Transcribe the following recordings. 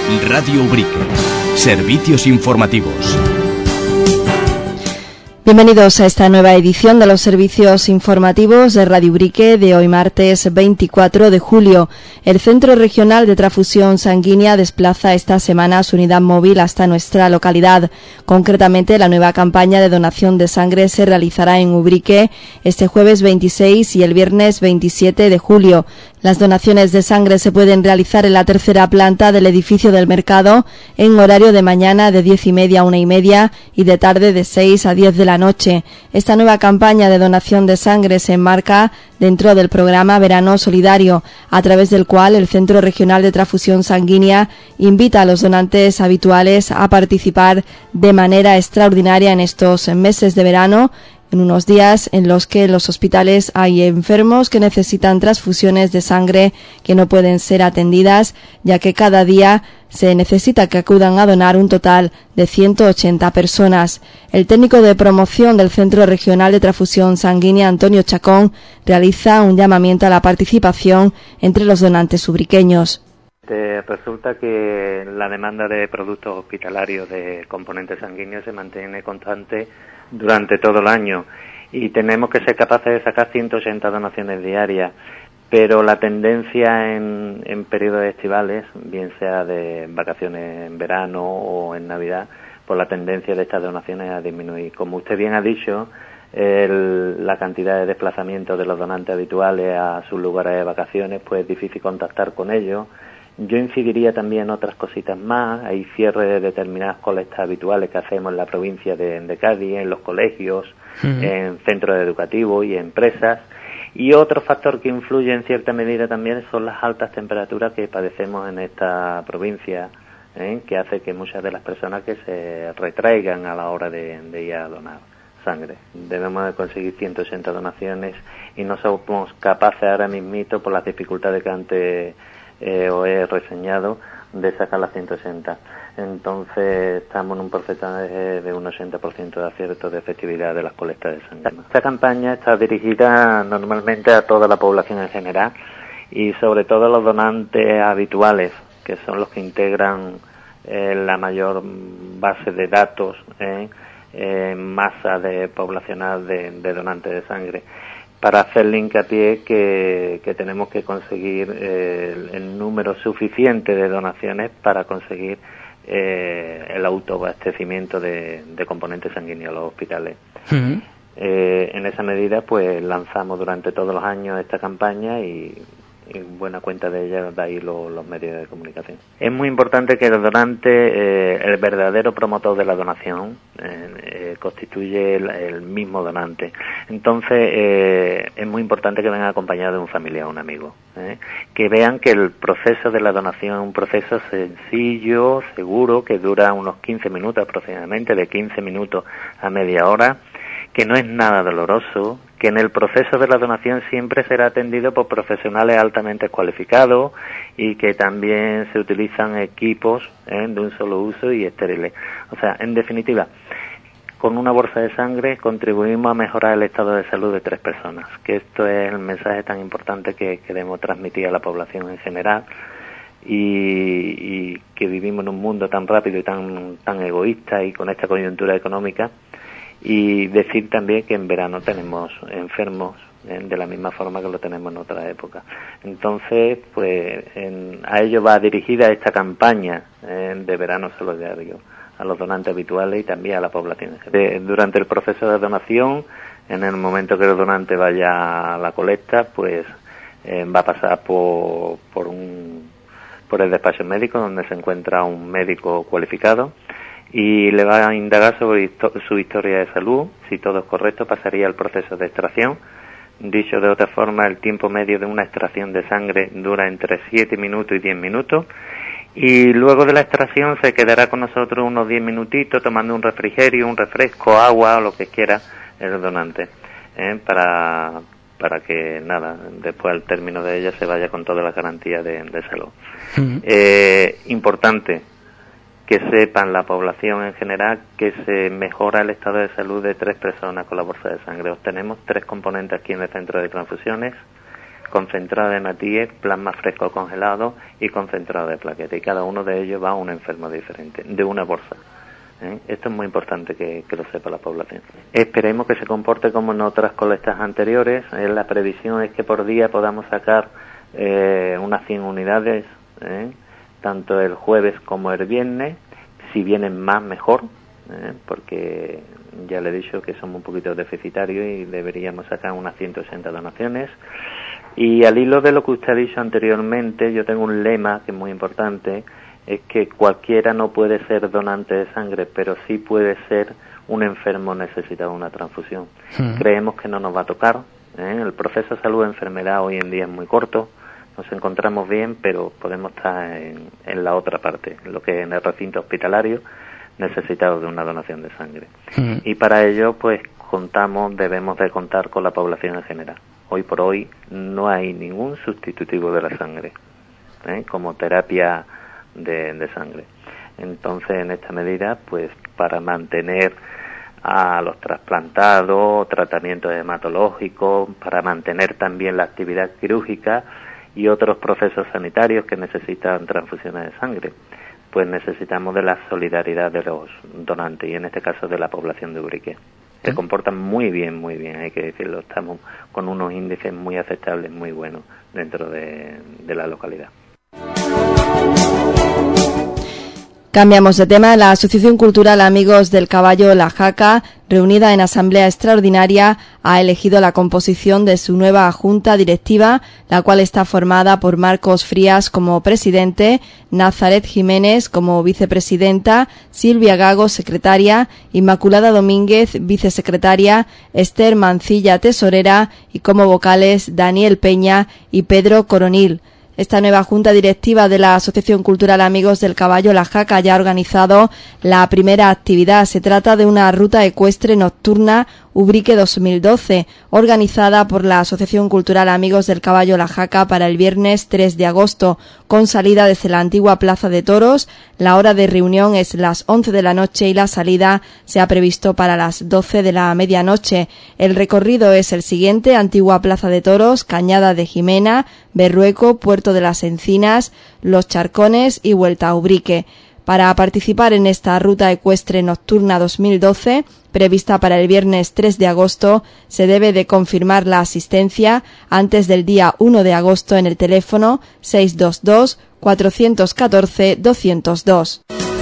Radio Ubrique. Servicios informativos. Bienvenidos a esta nueva edición de los servicios informativos de Radio Ubrique de hoy martes 24 de julio. El Centro Regional de Transfusión Sanguínea desplaza esta semana su unidad móvil hasta nuestra localidad. Concretamente, la nueva campaña de donación de sangre se realizará en Ubrique este jueves 26 y el viernes 27 de julio. Las donaciones de sangre se pueden realizar en la tercera planta del edificio del mercado en horario de mañana de 10:30 a 1:30 y de tarde de 6 a 10 de la noche. Esta nueva campaña de donación de sangre se enmarca dentro del programa Verano Solidario, a través del cual el Centro Regional de Transfusión Sanguínea invita a los donantes habituales a participar de manera extraordinaria en estos meses de verano, en unos días en los que en los hospitales hay enfermos que necesitan transfusiones de sangre que no pueden ser atendidas, ya que cada día se necesita que acudan a donar un total de 180 personas. El técnico de promoción del Centro Regional de Transfusión Sanguínea, Antonio Chacón, realiza un llamamiento a la participación entre los donantes ubriqueños. Resulta que la demanda de productos hospitalarios de componentes sanguíneos se mantiene constante durante todo el año y tenemos que ser capaces de sacar 180 donaciones diarias, pero la tendencia en periodos estivales, bien sea de vacaciones en verano o en Navidad, pues la tendencia de estas donaciones a disminuir. Como usted bien ha dicho, la cantidad de desplazamientos de los donantes habituales a sus lugares de vacaciones, pues es difícil contactar con ellos. Yo incidiría también en otras cositas más. Hay cierre de determinadas colectas habituales que hacemos en la provincia de Cádiz, en los colegios, en centros educativos y empresas. Y otro factor que influye en cierta medida también son las altas temperaturas que padecemos en esta provincia, que hace que muchas de las personas que se retraigan a la hora de ir a donar sangre. Debemos de conseguir 180 donaciones y no somos capaces ahora mismito, por las dificultades que antes os he reseñado, de sacar las 180. Entonces estamos en un porcentaje de un 80% de acierto de efectividad de las colectas de sangre. Esta campaña está dirigida normalmente a toda la población en general y sobre todo a los donantes habituales, que son los que integran la mayor base de datos en masa poblacional de donantes de sangre, para hacerle hincapié que tenemos que conseguir el número suficiente de donaciones para conseguir el autoabastecimiento de componentes sanguíneos a los hospitales. En esa medida, pues lanzamos durante todos los años esta campaña y buena cuenta de ella da ahí los medios de comunicación. Es muy importante que el donante, el verdadero promotor de la donación, constituye el mismo donante. Entonces, es muy importante que venga acompañado de un familiar o un amigo, que vean que el proceso de la donación es un proceso sencillo, seguro, que dura unos 15 minutos aproximadamente, de 15 minutos a media hora, que no es nada doloroso, que en el proceso de la donación siempre será atendido por profesionales altamente cualificados y que también se utilizan equipos de un solo uso y estériles. O sea, en definitiva, con una bolsa de sangre contribuimos a mejorar el estado de salud de 3 personas, que esto es el mensaje tan importante que queremos transmitir a la población en general, y que vivimos en un mundo tan rápido y tan egoísta y con esta coyuntura económica. Y decir también que en verano tenemos enfermos de la misma forma que lo tenemos en otra época. Entonces, pues a ello va dirigida esta campaña de verano solidario, a los donantes habituales y también a la población. Durante el proceso de donación, en el momento que el donante vaya a la colecta, pues va a pasar por el despacho médico, donde se encuentra un médico cualificado, y le va a indagar sobre su historia de salud. Si todo es correcto, pasaría al proceso de extracción. Dicho de otra forma, el tiempo medio de una extracción de sangre dura entre 7 minutos y 10 minutos. Y luego de la extracción se quedará con nosotros unos 10 minutitos tomando un refrigerio, un refresco, agua o lo que quiera el donante, para que después al término de ella se vaya con toda la garantía de salud. Importante que sepan la población en general que se mejora el estado de salud de 3 personas con la bolsa de sangre. Obtenemos 3 componentes aquí en el centro de transfusiones, concentrado de hematía, plasma fresco congelado y concentrado de plaqueta, y cada uno de ellos va a un enfermo diferente, de una bolsa. Esto es muy importante que lo sepa la población. Esperemos que se comporte como en otras colectas anteriores. La previsión es que por día podamos sacar unas 100 unidades, tanto el jueves como el viernes. Si vienen más, mejor, porque ya le he dicho que somos un poquito deficitarios y deberíamos sacar unas 180 donaciones. Y al hilo de lo que usted ha dicho anteriormente, yo tengo un lema que es muy importante, es que cualquiera no puede ser donante de sangre, pero sí puede ser un enfermo necesitado de una transfusión. Creemos que no nos va a tocar. El proceso de salud-enfermedad hoy en día es muy corto, nos encontramos bien, pero podemos estar en la otra parte, lo que es en el recinto hospitalario, necesitados de una donación de sangre. Y para ello, pues debemos de contar con la población en general. Hoy por hoy no hay ningún sustitutivo de la sangre, como terapia de sangre. Entonces, en esta medida, pues para mantener a los trasplantados, tratamientos hematológicos, para mantener también la actividad quirúrgica y otros procesos sanitarios que necesitan transfusiones de sangre, pues necesitamos de la solidaridad de los donantes, y en este caso de la población de Ubrique. Se comportan muy bien, hay que decirlo. Estamos con unos índices muy aceptables, muy buenos dentro de la localidad. Cambiamos de tema. La Asociación Cultural Amigos del Caballo La Jaca, reunida en asamblea extraordinaria, ha elegido la composición de su nueva junta directiva, la cual está formada por Marcos Frías como presidente, Nazaret Jiménez como vicepresidenta, Silvia Gago secretaria, Inmaculada Domínguez vicesecretaria, Esther Mancilla tesorera y como vocales Daniel Peña y Pedro Coronil. Esta nueva junta directiva de la Asociación Cultural Amigos del Caballo La Jaca ya ha organizado la primera actividad. Se trata de una ruta ecuestre nocturna Ubrique 2012, organizada por la Asociación Cultural Amigos del Caballo La Jaca para el viernes 3 de agosto, con salida desde la antigua Plaza de Toros. La hora de reunión es las 11 de la noche y la salida se ha previsto para las 12 de la medianoche. El recorrido es el siguiente: antigua Plaza de Toros, Cañada de Jimena, Berrueco, Puerto de las Encinas, Los Charcones y vuelta a Ubrique. Para participar en esta ruta ecuestre nocturna 2012, prevista para el viernes 3 de agosto, se debe de confirmar la asistencia antes del día 1 de agosto en el teléfono 622 414 202.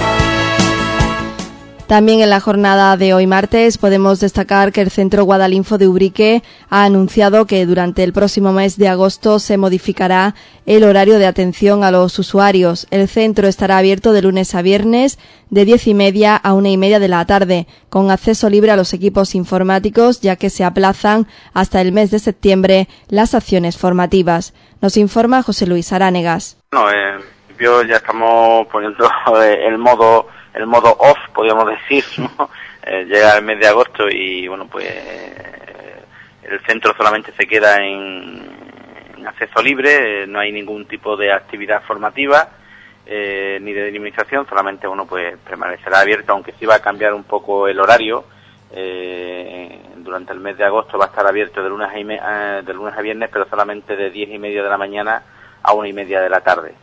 También en la jornada de hoy martes podemos destacar que el Centro Guadalinfo de Ubrique ha anunciado que durante el próximo mes de agosto se modificará el horario de atención a los usuarios. El centro estará abierto de lunes a viernes de 10:30 a 1:30 de la tarde, con acceso libre a los equipos informáticos, ya que se aplazan hasta el mes de septiembre las acciones formativas. Nos informa José Luis Aránegas. Bueno, en principio ya estamos poniendo el modo off, podríamos decir, ¿no? Llega el mes de agosto y bueno, pues el centro solamente se queda en acceso libre, no hay ningún tipo de actividad formativa ni de dinamización, solamente bueno, pues permanecerá abierto, aunque sí va a cambiar un poco el horario. Durante el mes de agosto va a estar abierto de lunes a viernes, pero solamente de 10:30 de la mañana a 1:30 de la tarde.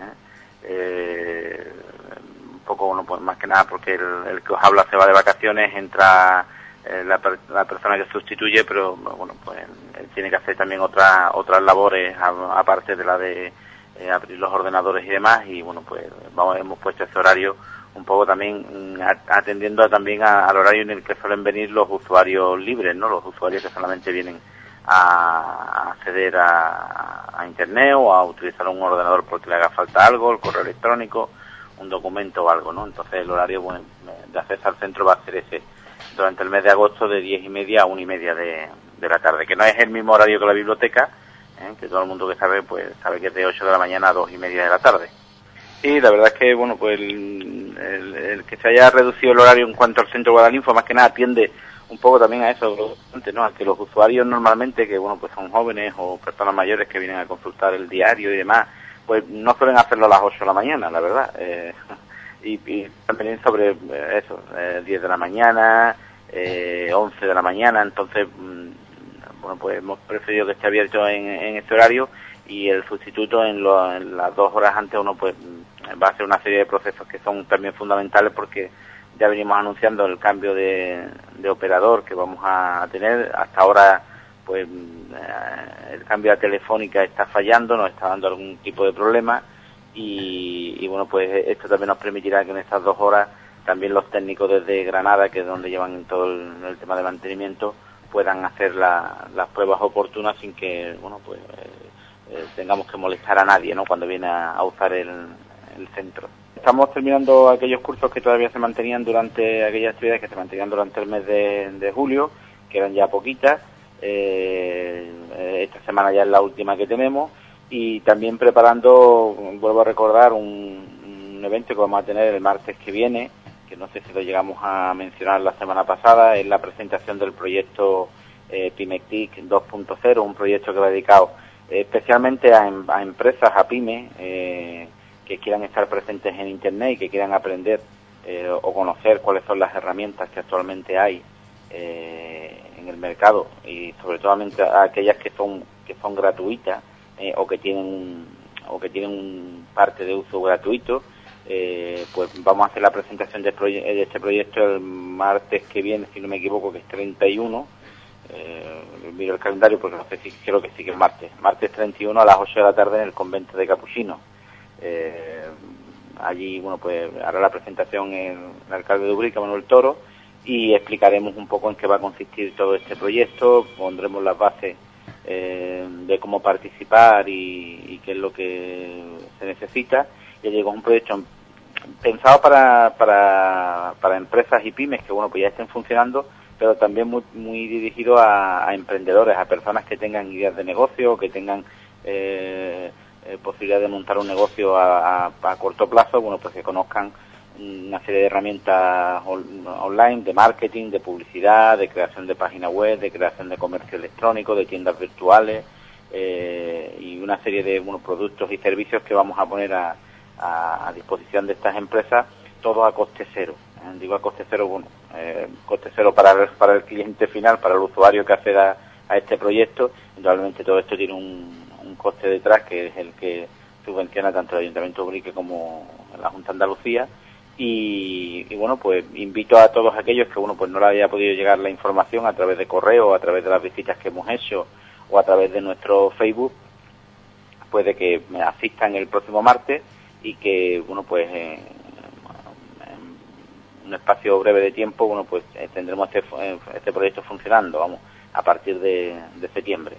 Poco, bueno, pues más que nada porque el que os habla se va de vacaciones, entra la persona que sustituye, pero bueno, pues él tiene que hacer también otras labores aparte de la de abrir los ordenadores y demás, y bueno, pues hemos puesto ese horario un poco también atendiendo también al horario en el que suelen venir los usuarios libres, ¿no? Los usuarios que solamente vienen a acceder a internet o a utilizar un ordenador porque le haga falta algo, el correo electrónico, un documento o algo, ¿no? Entonces el horario, bueno, de acceso al centro va a ser ese, durante el mes de agosto de 10:30 a 1:30 de la tarde, que no es el mismo horario que la biblioteca, que todo el mundo que sabe, pues sabe que es de 8 de la mañana a 2:30 de la tarde. Y la verdad es que, bueno, pues el que se haya reducido el horario en cuanto al centro Guadalinfo, más que nada atiende un poco también a eso, ¿no? A que los usuarios normalmente, que bueno, pues son jóvenes o personas mayores que vienen a consultar el diario y demás, pues no suelen hacerlo a las 8 de la mañana, la verdad. Y también sobre 10 de la mañana, 11 de la mañana, entonces bueno, pues hemos preferido que esté abierto en este horario, y el sustituto en las 2 horas antes uno pues va a hacer una serie de procesos que son también fundamentales, porque ya venimos anunciando el cambio de operador que vamos a tener. Hasta ahora pues el cambio a Telefónica está fallando, nos está dando algún tipo de problema, y bueno, pues esto también nos permitirá que en estas 2 horas también los técnicos desde Granada, que es donde llevan todo el tema de mantenimiento, puedan hacer las pruebas oportunas sin que, bueno, pues tengamos que molestar a nadie, ¿no?, cuando viene a usar el centro. Estamos terminando aquellos cursos que todavía se mantenían durante aquellas actividades que se mantenían durante el mes de julio, que eran ya poquitas. Esta semana ya es la última que tenemos, y también preparando, vuelvo a recordar, un evento que vamos a tener el martes que viene, que no sé si lo llegamos a mencionar la semana pasada, es la presentación del proyecto PymeTIC 2.0, un proyecto que va dedicado especialmente a empresas, a pymes, que quieran estar presentes en Internet y que quieran aprender o conocer cuáles son las herramientas que actualmente hay en el mercado, y sobre todo a aquellas que son gratuitas o que tienen un parte de uso gratuito. Pues vamos a hacer la presentación de este proyecto el martes que viene, si no me equivoco, que es 31. Miro el calendario porque no sé si creo que sí que es martes 31 a las 8 de la tarde en el convento de Capuchinos. Allí, bueno, pues hará la presentación el alcalde de Ubrique, Manuel Toro, y explicaremos un poco en qué va a consistir todo este proyecto. Pondremos las bases de cómo participar y qué es lo que se necesita. Ya llegó un proyecto pensado para empresas y pymes que, bueno, pues ya estén funcionando, pero también muy dirigido a emprendedores, a personas que tengan ideas de negocio, que tengan posibilidad de montar un negocio a corto plazo, bueno, pues que conozcan una serie de herramientas online, de marketing, de publicidad, de creación de página web, de creación de comercio electrónico, de tiendas virtuales, y una serie de productos y servicios que vamos a poner a disposición de estas empresas, todo a coste cero. Digo a coste cero, bueno, coste cero para el cliente final, para el usuario que acceda a este proyecto. Indudablemente todo esto tiene un coste detrás, que es el que subvenciona tanto el Ayuntamiento de Ubrique como la Junta de Andalucía. Y bueno, pues invito a todos aquellos que, bueno, pues no le haya podido llegar la información a través de correo, a través de las visitas que hemos hecho o a través de nuestro Facebook, pues de que me asistan el próximo martes, y que, bueno, pues en un espacio breve de tiempo, bueno, pues tendremos este proyecto funcionando, vamos, a partir de septiembre.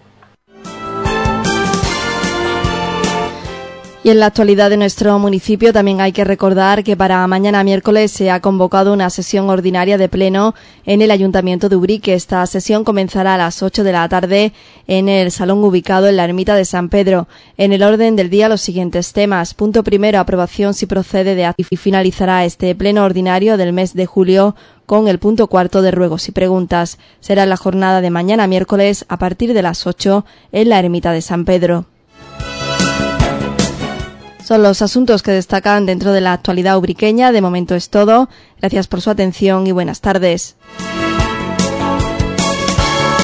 Y en la actualidad de nuestro municipio también hay que recordar que para mañana miércoles se ha convocado una sesión ordinaria de pleno en el Ayuntamiento de Ubrique. Esta sesión comenzará a las 8 de la tarde en el salón ubicado en la Ermita de San Pedro. En el orden del día los siguientes temas. Punto primero, aprobación si procede de y finalizará este pleno ordinario del mes de julio con el punto cuarto de ruegos y preguntas. Será la jornada de mañana miércoles a partir de las 8 en la Ermita de San Pedro. Son los asuntos que destacan dentro de la actualidad ubriqueña. De momento es todo. Gracias por su atención y buenas tardes.